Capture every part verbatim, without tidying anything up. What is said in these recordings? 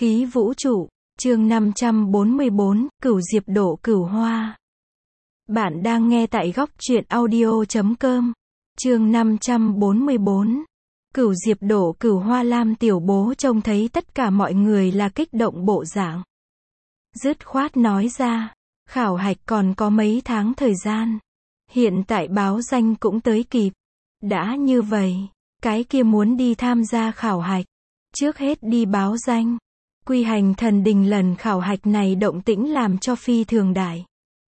Khí vũ trụ, chương năm trăm bốn mươi bốn, Cửu Diệp Đổ Cửu Hoa. Bạn đang nghe tại góc truyện audio chấm com. Chương năm trăm bốn mươi bốn. Cửu Diệp Đổ Cửu Hoa. Lam Tiểu Bố trông thấy tất cả mọi người là kích động bộ dạng. Dứt khoát nói ra, khảo hạch còn có mấy tháng thời gian. Hiện tại báo danh cũng tới kịp. Đã như vậy, cái kia muốn đi tham gia khảo hạch, trước hết đi báo danh. Quy hành thần đình lần khảo hạch này động tĩnh làm cho phi thường đại.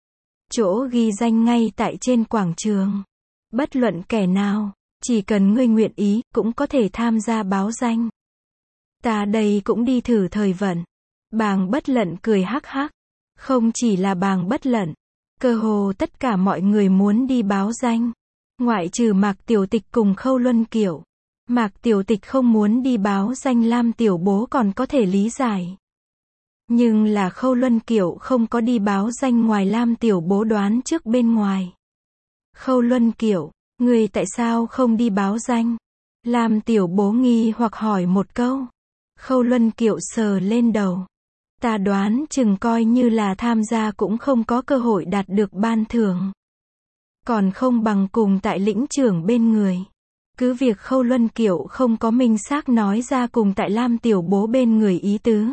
Chỗ ghi danh ngay tại trên quảng trường. Bất luận kẻ nào, chỉ cần ngươi nguyện ý, cũng có thể tham gia báo danh. Ta đây cũng đi thử thời vận. Bàng Bất Lận cười hắc hắc. Không chỉ là Bàng Bất Lận, cơ hồ tất cả mọi người muốn đi báo danh. Ngoại trừ Mạc Tiểu Tịch cùng Khâu Luân Kiệu. Mạc Tiểu Tịch không muốn đi báo danh Lam Tiểu Bố còn có thể lý giải. Nhưng là Khâu Luân Kiệu không có đi báo danh ngoài Lam Tiểu Bố đoán trước bên ngoài. Khâu Luân Kiệu, người tại sao không đi báo danh? Lam Tiểu Bố nghi hoặc hỏi một câu. Khâu Luân Kiệu sờ lên đầu. Ta đoán chừng coi như là tham gia cũng không có cơ hội đạt được ban thưởng. Còn không bằng cùng tại lĩnh trưởng bên người. Cứ việc Khâu Luân Kiệu không có minh xác nói ra cùng tại Lam Tiểu Bố bên người ý tứ.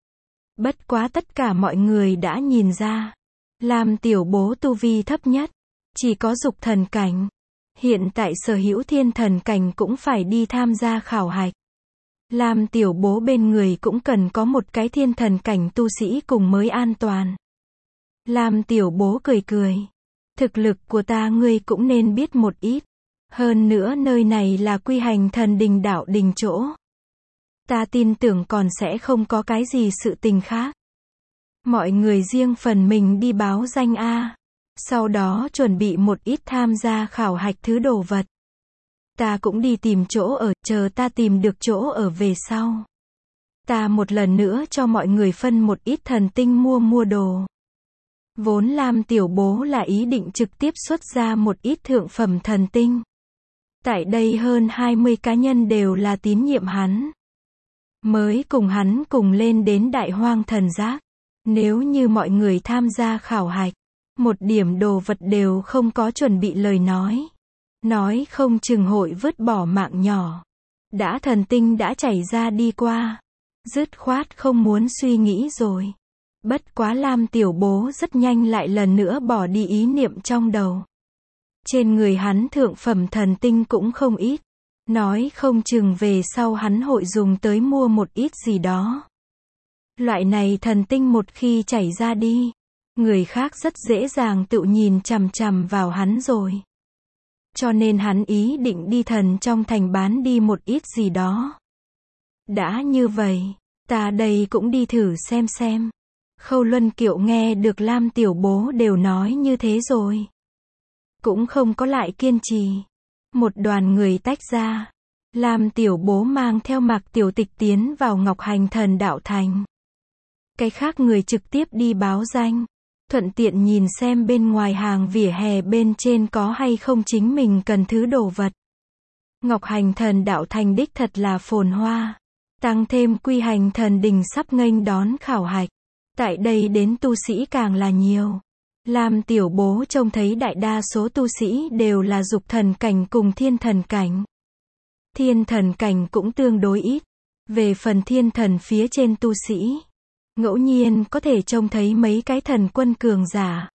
Bất quá tất cả mọi người đã nhìn ra. Lam Tiểu Bố tu vi thấp nhất. Chỉ có dục thần cảnh. Hiện tại sở hữu thiên thần cảnh cũng phải đi tham gia khảo hạch. Lam Tiểu Bố bên người cũng cần có một cái thiên thần cảnh tu sĩ cùng mới an toàn. Lam Tiểu Bố cười cười. Thực lực của ta ngươi cũng nên biết một ít. Hơn nữa nơi này là quy hành thần đình đạo đình chỗ. Ta tin tưởng còn sẽ không có cái gì sự tình khác. Mọi người riêng phần mình đi báo danh A. Sau đó chuẩn bị một ít tham gia khảo hạch thứ đồ vật. Ta cũng đi tìm chỗ ở, chờ ta tìm được chỗ ở về sau. Ta một lần nữa cho mọi người phân một ít thần tinh mua mua đồ. Vốn Lam Tiểu Bố là ý định trực tiếp xuất ra một ít thượng phẩm thần tinh. Tại đây hơn hai mươi cá nhân đều là tín nhiệm hắn. Mới cùng hắn cùng lên đến Đại Hoang Thần Giác. Nếu như mọi người tham gia khảo hạch, một điểm đồ vật đều không có chuẩn bị lời nói. Nói không chừng hội vứt bỏ mạng nhỏ. Đã thần tinh đã chảy ra đi qua. Dứt khoát không muốn suy nghĩ rồi. Bất quá Lam Tiểu Bố rất nhanh lại lần nữa bỏ đi ý niệm trong đầu. Trên người hắn thượng phẩm thần tinh cũng không ít. Nói không chừng về sau hắn hội dùng tới mua một ít gì đó. Loại này thần tinh một khi chảy ra đi, người khác rất dễ dàng tự nhìn chằm chằm vào hắn rồi. Cho nên hắn ý định đi thần trong thành bán đi một ít gì đó. Đã như vậy, ta đây cũng đi thử xem xem. Khâu Luân Kiệu nghe được Lam Tiểu Bố đều nói như thế rồi. Cũng không có lại kiên trì. Một đoàn người tách ra. Lam Tiểu Bố mang theo Mạc Tiểu Tịch tiến vào Ngọc Hành Thần Đạo Thành. Cái khác người trực tiếp đi báo danh. Thuận tiện nhìn xem bên ngoài hàng vỉa hè bên trên có hay không chính mình cần thứ đồ vật. Ngọc Hành Thần Đạo Thành đích thật là phồn hoa. Tăng thêm quy hành thần đình sắp nghênh đón khảo hạch. Tại đây đến tu sĩ càng là nhiều. Lam Tiểu Bố trông thấy đại đa số tu sĩ đều là dục thần cảnh cùng thiên thần cảnh. Thiên thần cảnh cũng tương đối ít. Về phần thiên thần phía trên tu sĩ, ngẫu nhiên có thể trông thấy mấy cái thần quân cường giả.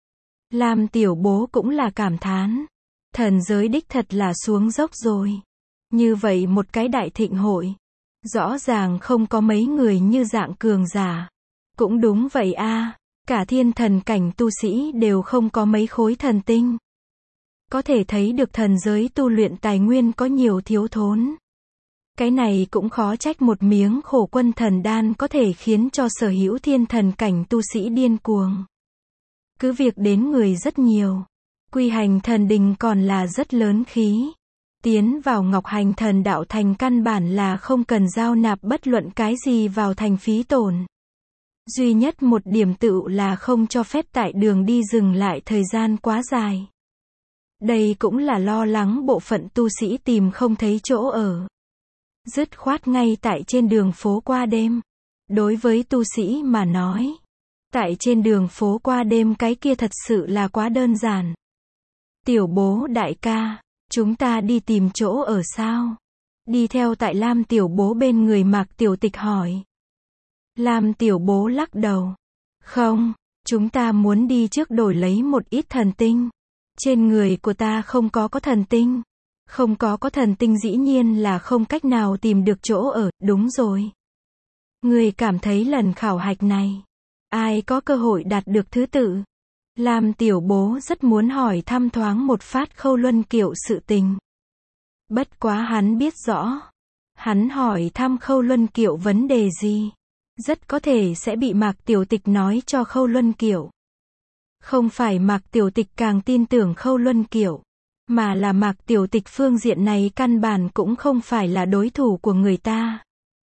Lam Tiểu Bố cũng là cảm thán. Thần giới đích thật là xuống dốc rồi. Như vậy một cái đại thịnh hội. Rõ ràng không có mấy người như dạng cường giả. Cũng đúng vậy a. Cả thiên thần cảnh tu sĩ đều không có mấy khối thần tinh. Có thể thấy được thần giới tu luyện tài nguyên có nhiều thiếu thốn. Cái này cũng khó trách một miếng khổ quân thần đan có thể khiến cho sở hữu thiên thần cảnh tu sĩ điên cuồng. Cứ việc đến người rất nhiều. Quy hành thần đình còn là rất lớn khí. Tiến vào Ngọc Hành Thần Đạo Thành căn bản là không cần giao nạp bất luận cái gì vào thành phí tổn. Duy nhất một điểm tựu là không cho phép tại đường đi dừng lại thời gian quá dài. Đây cũng là lo lắng bộ phận tu sĩ tìm không thấy chỗ ở. Dứt khoát ngay tại trên đường phố qua đêm. Đối với tu sĩ mà nói, tại trên đường phố qua đêm cái kia thật sự là quá đơn giản. Tiểu bố đại ca, chúng ta đi tìm chỗ ở sao? Đi theo tại Lam tiểu bố bên người Mạc Tiểu Tịch hỏi. Lam tiểu bố lắc đầu. Không, chúng ta muốn đi trước đổi lấy một ít thần tinh. Trên người của ta không có có thần tinh. Không có có thần tinh dĩ nhiên là không cách nào tìm được chỗ ở, đúng rồi. Người cảm thấy lần khảo hạch này, ai có cơ hội đạt được thứ tự? Lam tiểu bố rất muốn hỏi thăm thoáng một phát Khâu Luân Kiệu sự tình. Bất quá hắn biết rõ, hắn hỏi thăm Khâu Luân Kiệu vấn đề gì, rất có thể sẽ bị Mạc Tiểu Tịch nói cho Khâu Luân Kiệu. Không phải Mạc Tiểu Tịch càng tin tưởng Khâu Luân Kiệu, mà là Mạc Tiểu Tịch phương diện này căn bản cũng không phải là đối thủ của người ta.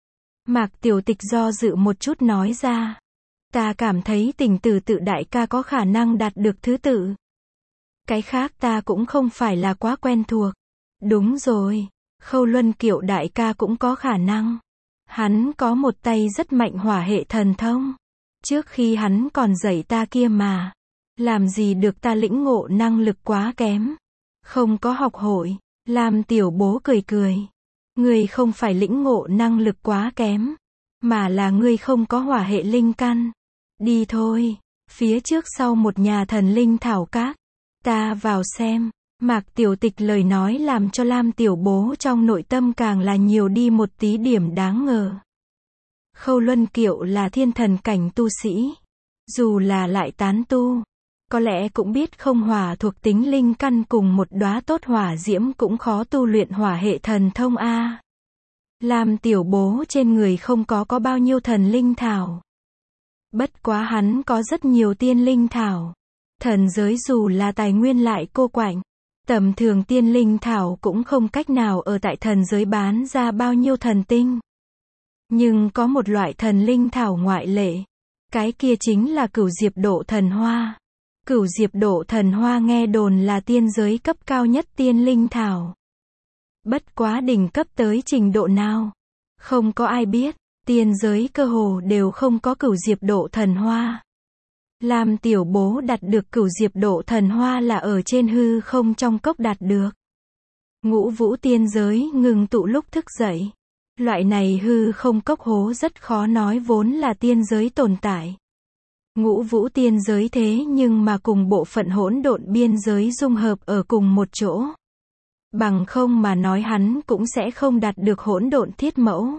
Mạc Tiểu Tịch do dự một chút nói ra. Ta cảm thấy Tình Tử Tự đại ca có khả năng đạt được thứ tự. Cái khác ta cũng không phải là quá quen thuộc. Đúng rồi, Khâu Luân Kiệu đại ca cũng có khả năng. Hắn có một tay rất mạnh hỏa hệ thần thông. Trước khi hắn còn dạy ta kia mà. Làm gì được ta lĩnh ngộ năng lực quá kém. Không có học hội. Lam tiểu bố cười cười. Ngươi không phải lĩnh ngộ năng lực quá kém, mà là ngươi không có hỏa hệ linh căn. Đi thôi, phía trước sau một nhà thần linh thảo các. Ta vào xem. Mạc Tiểu Tịch lời nói làm cho Lam tiểu bố trong nội tâm càng là nhiều đi một tí điểm đáng ngờ. Khâu Luân Kiệu là thiên thần cảnh tu sĩ. Dù là lại tán tu, có lẽ cũng biết không hỏa thuộc tính linh căn cùng một đóa tốt hỏa diễm cũng khó tu luyện hỏa hệ thần thông a. Lam tiểu bố trên người không có có bao nhiêu thần linh thảo. Bất quá hắn có rất nhiều tiên linh thảo. Thần giới dù là tài nguyên lại cô quạnh, tầm thường tiên linh thảo cũng không cách nào ở tại thần giới bán ra bao nhiêu thần tinh. Nhưng có một loại thần linh thảo ngoại lệ. Cái kia chính là Cửu Diệp Độ Thần Hoa. Cửu Diệp Độ Thần Hoa nghe đồn là tiên giới cấp cao nhất tiên linh thảo. Bất quá đỉnh cấp tới trình độ nào? Không có ai biết, tiên giới cơ hồ đều không có Cửu Diệp Độ Thần Hoa. Lam tiểu bố đạt được Cửu Diệp Độ Thần Hoa là ở trên hư không trong cốc đạt được. Ngũ vũ tiên giới ngừng tụ lúc thức dậy. Loại này hư không cốc hố rất khó nói vốn là tiên giới tồn tại. Ngũ vũ tiên giới thế nhưng mà cùng bộ phận hỗn độn biên giới dung hợp ở cùng một chỗ. Bằng không mà nói hắn cũng sẽ không đạt được hỗn độn thiết mẫu.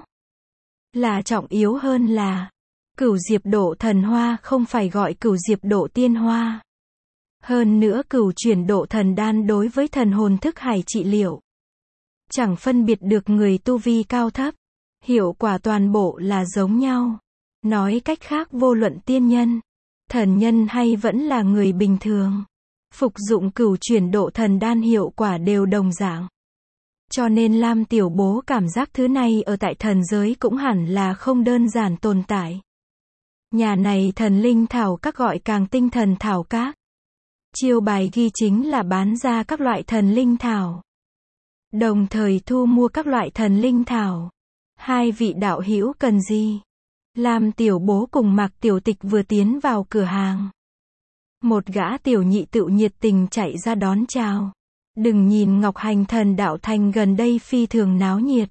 Là trọng yếu hơn là, Cửu Diệp Độ Thần Hoa không phải gọi Cửu Diệp Độ Tiên Hoa. Hơn nữa Cửu Chuyển Độ Thần Đan đối với thần hồn thức hải trị liệu, chẳng phân biệt được người tu vi cao thấp. Hiệu quả toàn bộ là giống nhau. Nói cách khác vô luận tiên nhân, thần nhân hay vẫn là người bình thường, phục dụng Cửu Chuyển Độ Thần Đan hiệu quả đều đồng dạng. Cho nên Lam tiểu bố cảm giác thứ này ở tại thần giới cũng hẳn là không đơn giản tồn tại. Nhà này thần linh thảo các gọi càng tinh thần thảo các. Chiêu bài ghi chính là bán ra các loại thần linh thảo, đồng thời thu mua các loại thần linh thảo. Hai vị đạo hữu cần gì? Lam tiểu bố cùng Mạc Tiểu Tịch vừa tiến vào cửa hàng. Một gã tiểu nhị tự nhiệt tình chạy ra đón chào. Đừng nhìn Ngọc Hành Thần Đạo Thành gần đây phi thường náo nhiệt.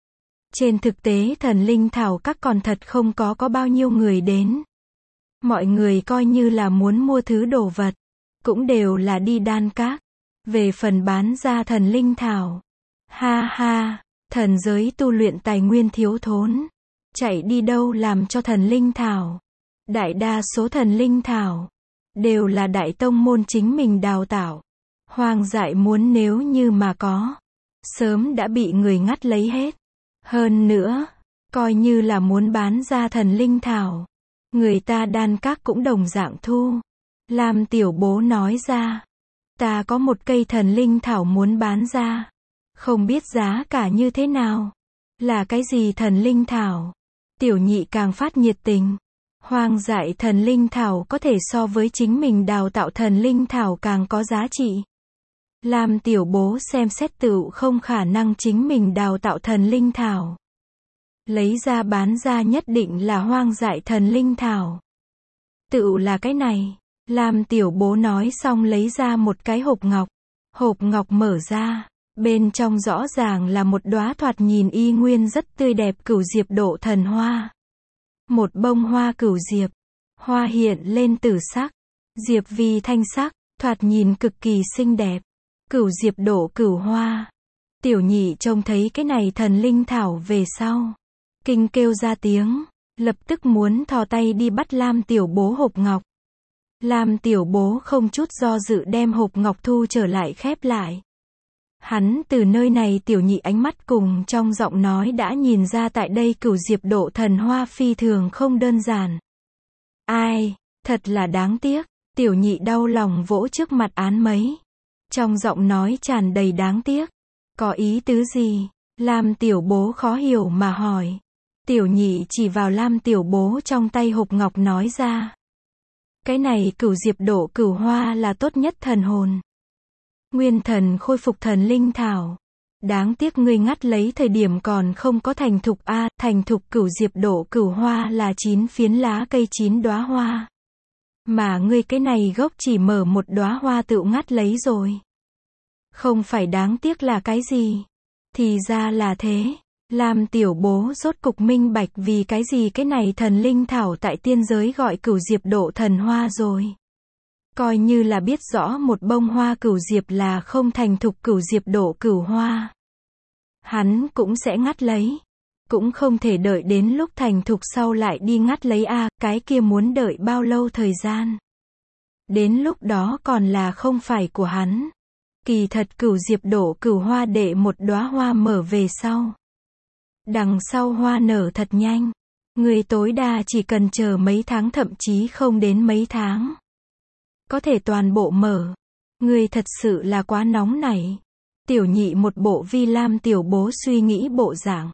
Trên thực tế thần linh thảo các còn thật không có có bao nhiêu người đến. Mọi người coi như là muốn mua thứ đồ vật, cũng đều là đi đan các. Về phần bán ra thần linh thảo, ha ha, thần giới tu luyện tài nguyên thiếu thốn, chạy đi đâu làm cho thần linh thảo. Đại đa số thần linh thảo đều là đại tông môn chính mình đào tạo. Hoang dại muốn nếu như mà có, sớm đã bị người ngắt lấy hết. Hơn nữa, coi như là muốn bán ra thần linh thảo, người ta đan các cũng đồng dạng thu. Lam tiểu bố nói ra, ta có một cây thần linh thảo muốn bán ra, không biết giá cả như thế nào. Là cái gì thần linh thảo? Tiểu nhị càng phát nhiệt tình. Hoang dại thần linh thảo có thể so với chính mình đào tạo thần linh thảo càng có giá trị. Lam tiểu bố xem xét tựu không khả năng chính mình đào tạo thần linh thảo. Lấy ra bán ra nhất định là hoang dại thần linh thảo. Tựu là cái này. Lam tiểu bố nói xong lấy ra một cái hộp ngọc. Hộp ngọc mở ra. Bên trong rõ ràng là một đóa thoạt nhìn y nguyên rất tươi đẹp cửu diệp độ thần hoa. Một bông hoa cửu diệp. Hoa hiện lên tử sắc. Diệp vi thanh sắc, thoạt nhìn cực kỳ xinh đẹp. Cửu diệp độ cửu hoa. Tiểu nhị trông thấy cái này thần linh thảo về sau. Kinh kêu ra tiếng. Lập tức muốn thò tay đi bắt Lam tiểu bố hộp ngọc. Lam tiểu bố không chút do dự đem hộp ngọc thu trở lại khép lại. Hắn từ nơi này tiểu nhị ánh mắt cùng trong giọng nói đã nhìn ra tại đây cửu diệp độ thần hoa phi thường không đơn giản. Ai, thật là đáng tiếc, tiểu nhị đau lòng vỗ trước mặt án mấy. Trong giọng nói tràn đầy đáng tiếc. Có ý tứ gì? Lam tiểu bố khó hiểu mà hỏi. Tiểu nhị chỉ vào Lam tiểu bố trong tay hộp ngọc nói ra. Cái này cửu diệp độ cửu hoa là tốt nhất thần hồn. Nguyên thần khôi phục thần linh thảo. Đáng tiếc ngươi ngắt lấy thời điểm còn không có thành thục a, thành thục cửu diệp độ cửu hoa là chín phiến lá cây chín đóa hoa. Mà ngươi cái này gốc chỉ mở một đóa hoa tự ngắt lấy rồi. Không phải đáng tiếc là cái gì? Thì ra là thế. Lam tiểu bố rốt cục minh bạch vì cái gì cái này thần linh thảo tại tiên giới gọi cửu diệp độ thần hoa rồi. Coi như là biết rõ một bông hoa cửu diệp là không thành thục cửu diệp độ cửu hoa. Hắn cũng sẽ ngắt lấy. Cũng không thể đợi đến lúc thành thục sau lại đi ngắt lấy a, cái kia muốn đợi bao lâu thời gian. Đến lúc đó còn là không phải của hắn. Kỳ thật cửu diệp độ cửu hoa để một đóa hoa mở về sau. Đằng sau hoa nở thật nhanh. Người tối đa chỉ cần chờ mấy tháng thậm chí không đến mấy tháng. Có thể toàn bộ mở. Người thật sự là quá nóng nảy. Tiểu nhị một bộ vi Lam tiểu bố suy nghĩ bộ dạng.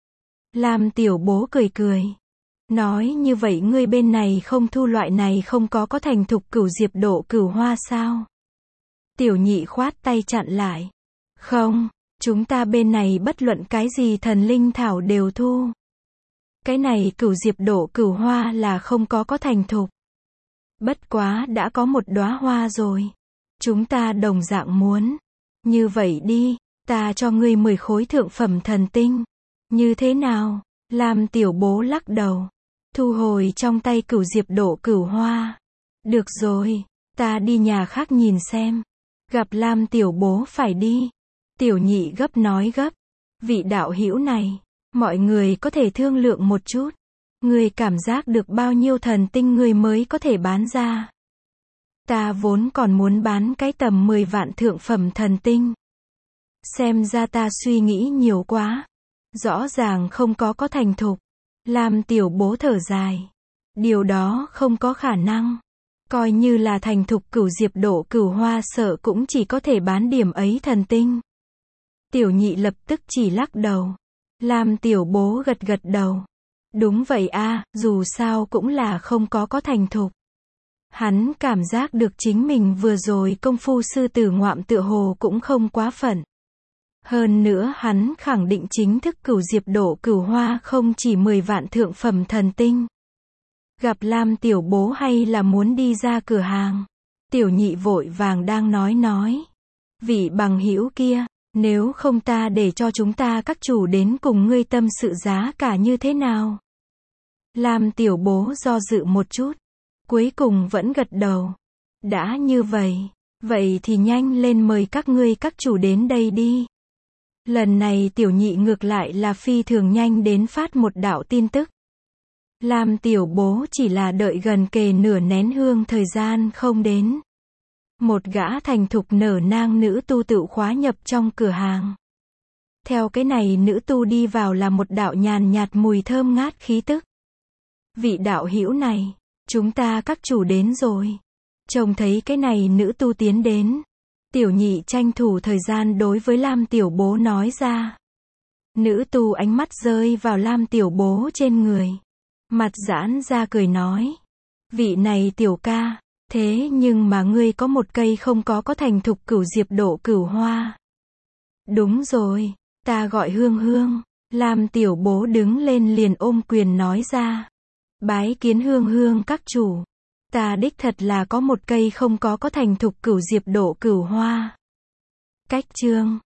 Lam tiểu bố cười cười. Nói như vậy ngươi bên này không thu loại này không có có thành thục cửu diệp độ cửu hoa sao? Tiểu nhị khoát tay chặn lại. Không, chúng ta bên này bất luận cái gì thần linh thảo đều thu. Cái này cửu diệp độ cửu hoa là không có có thành thục. Bất quá đã có một đóa hoa rồi. Chúng ta đồng dạng muốn. Như vậy đi, ta cho ngươi mười khối thượng phẩm thần tinh. Như thế nào? Lam tiểu bố lắc đầu. Thu hồi trong tay cửu diệp độ cửu hoa. Được rồi, ta đi nhà khác nhìn xem. Gặp Lam tiểu bố phải đi. Tiểu nhị gấp nói gấp. Vị đạo hữu này, mọi người có thể thương lượng một chút. Ngươi cảm giác được bao nhiêu thần tinh ngươi mới có thể bán ra. Ta vốn còn muốn bán cái tầm mười vạn thượng phẩm thần tinh. Xem ra ta suy nghĩ nhiều quá. Rõ ràng không có có thành thục. Lam tiểu bố thở dài. Điều đó không có khả năng. Coi như là thành thục cửu diệp độ cửu hoa sợ cũng chỉ có thể bán điểm ấy thần tinh. Tiểu nhị lập tức chỉ lắc đầu. Lam tiểu bố gật gật đầu. Đúng vậy a, dù sao cũng là không có có thành thục. Hắn cảm giác được chính mình vừa rồi công phu sư tử ngoạm tựa hồ cũng không quá phận. Hơn nữa hắn khẳng định chính thức cửu diệp độ cửu hoa không chỉ mười vạn thượng phẩm thần tinh. Gặp Lam tiểu bố hay là muốn đi ra cửa hàng. Tiểu nhị vội vàng đang nói nói. Vị bằng hữu kia, nếu không ta để cho chúng ta các chủ đến cùng ngươi tâm sự giá cả như thế nào? Lam tiểu bố do dự một chút. Cuối cùng vẫn gật đầu. Đã như vậy, vậy thì nhanh lên mời các ngươi các chủ đến đây đi. Lần này tiểu nhị ngược lại là phi thường nhanh đến phát một đạo tin tức. Lam tiểu bố chỉ là đợi gần kề nửa nén hương thời gian không đến. Một gã thành thục nở nang nữ tu tự khóa nhập trong cửa hàng. Theo cái này nữ tu đi vào là một đạo nhàn nhạt mùi thơm ngát khí tức. Vị đạo hữu này, chúng ta các chủ đến rồi. Trông thấy cái này nữ tu tiến đến. Tiểu nhị tranh thủ thời gian đối với Lam tiểu bố nói ra. Nữ tu ánh mắt rơi vào Lam tiểu bố trên người. Mặt giãn ra cười nói. Vị này tiểu ca, thế nhưng mà ngươi có một cây không có có thành thục cửu diệp độ cửu hoa. Đúng rồi, ta gọi Hương Hương. Lam tiểu bố đứng lên liền ôm quyền nói ra. Bái kiến hương hương các chủ. Ta đích thật là có một cây không có có thành thục cửu diệp độ cửu hoa. Cách chương